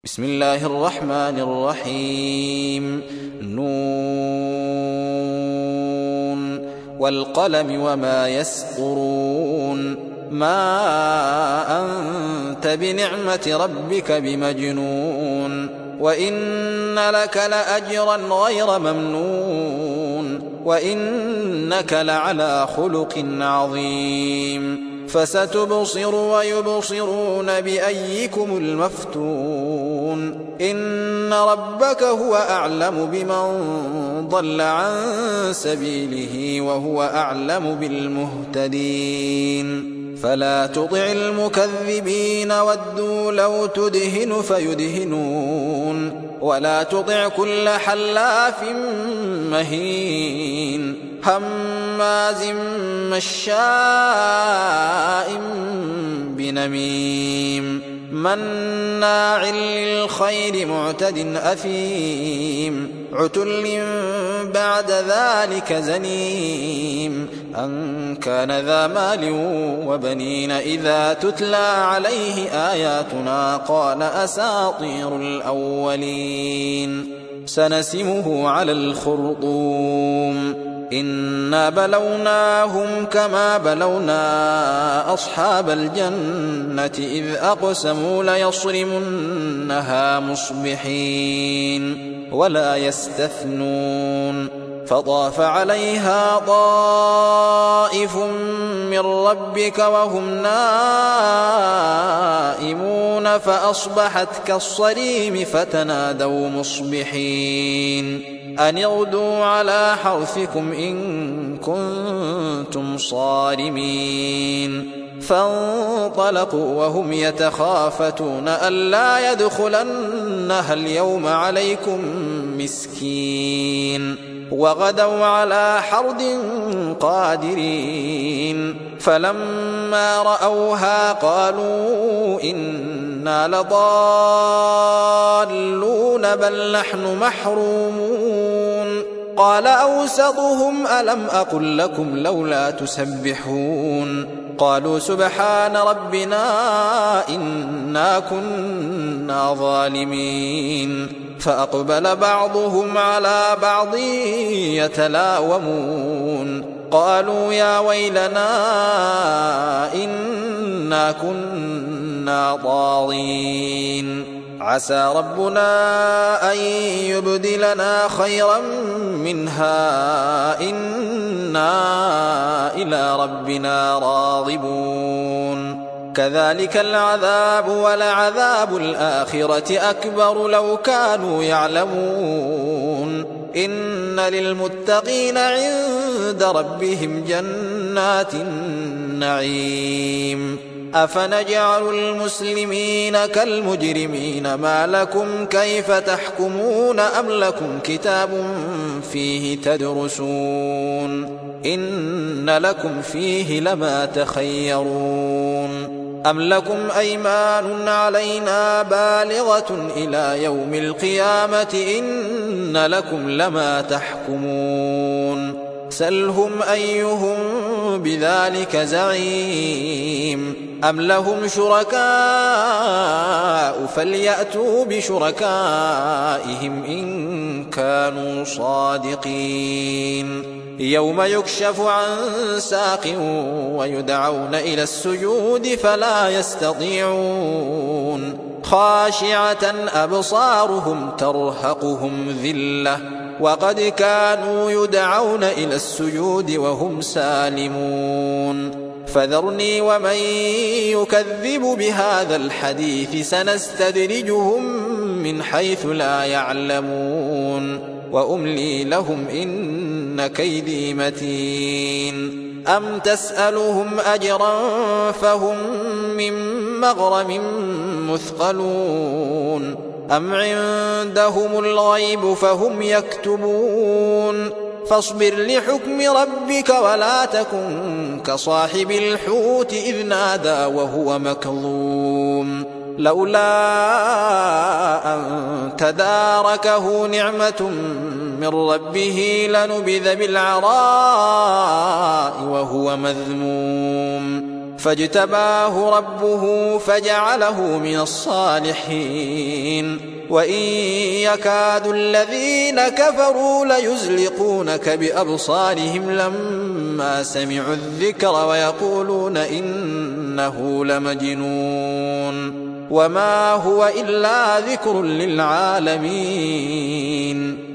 بسم الله الرحمن الرحيم. نون والقلم وما يسطرون. ما أنت بنعمة ربك بمجنون. وإن لك لأجرا غير ممنون. وإنك لعلى خلق عظيم. فستبصر ويبصرون بأيكم المفتون. إن ربك هو أعلم بمن ضل عن سبيله وهو أعلم بالمهتدين. فلا تطع المكذبين ودوا لو تدهن فيدهنون. ولا تطع كل حلاف مهين هماز مشاء بنميم مناع للخير معتد أثيم عتل بعد ذلك زنيم أن كان ذا مال وبنين إذا تتلى عليه آياتنا قال أساطير الأولين. سنسمه على الخرطوم. إنا بلوناهم كما بلونا أصحاب الجنة إذ أقسموا ليصرمنها مصبحين ولا يستثنون. فطاف عليها طائف من ربك وهم نائمون فأصبحت كالصريم فتنادوا مصبحين أن اغدوا على حرثكم إن كنتم صارمين. فانطلقوا وهم يتخافتون ألا يدخلنها اليوم عليكم مسكين. وغدوا على حرد قادرين. فلما رأوها قالوا إنا لضالون بل نحن محرومون. قال أوسطهم ألم أقل لكم لولا تسبحون. قالوا سبحان ربنا إنا كنا ظالمين. فأقبل بعضهم على بعض يتلاومون. قالوا يا ويلنا إنا كنا طاغين. عسى ربنا أن يبدلنا خيرا منها إنا إلى ربنا راغبون. كذلك العذاب ولعذاب الآخرة أكبر لو كانوا يعلمون. إن للمتقين عند ربهم جنات النعيم. أفنجعل المسلمين كالمجرمين ما لكم كيف تحكمون أم لكم كتاب فيه تدرسون إن لكم فيه لما تخيرون. أم لكم أيمان علينا بالغة إلى يوم القيامة إن لكم لما تحكمون. سلهم أيهم بذلك زعيم. أم لهم شركاء فليأتوا بشركائهم إن كانوا صادقين. يوم يكشف عن ساق ويدعون إلى السجود فلا يستطيعون. خاشعة أبصارهم ترهقهم ذلة وقد كانوا يدعون إلى السجود وهم سالمون. فذرني ومن يكذب بهذا الحديث سنستدرجهم من حيث لا يعلمون وأملي لهم إن كيدي متين. أم تسألهم أجرا فهم من مغرم مثقلون أم عندهم الغيب فهم يكتبون. فاصبر لحكم ربك ولا تكن كصاحب الحوت إذ نادى وهو مكظوم لولا أن تداركه نعمة من ربه لنبذ بالعراء وهو مذموم فاجتباه ربه فجعله من الصالحين وإن يكاد الذين كفروا ليزلقونك بأبصارهم لما سمعوا الذكر ويقولون إنه لمجنون وما هو إلا ذكر للعالمين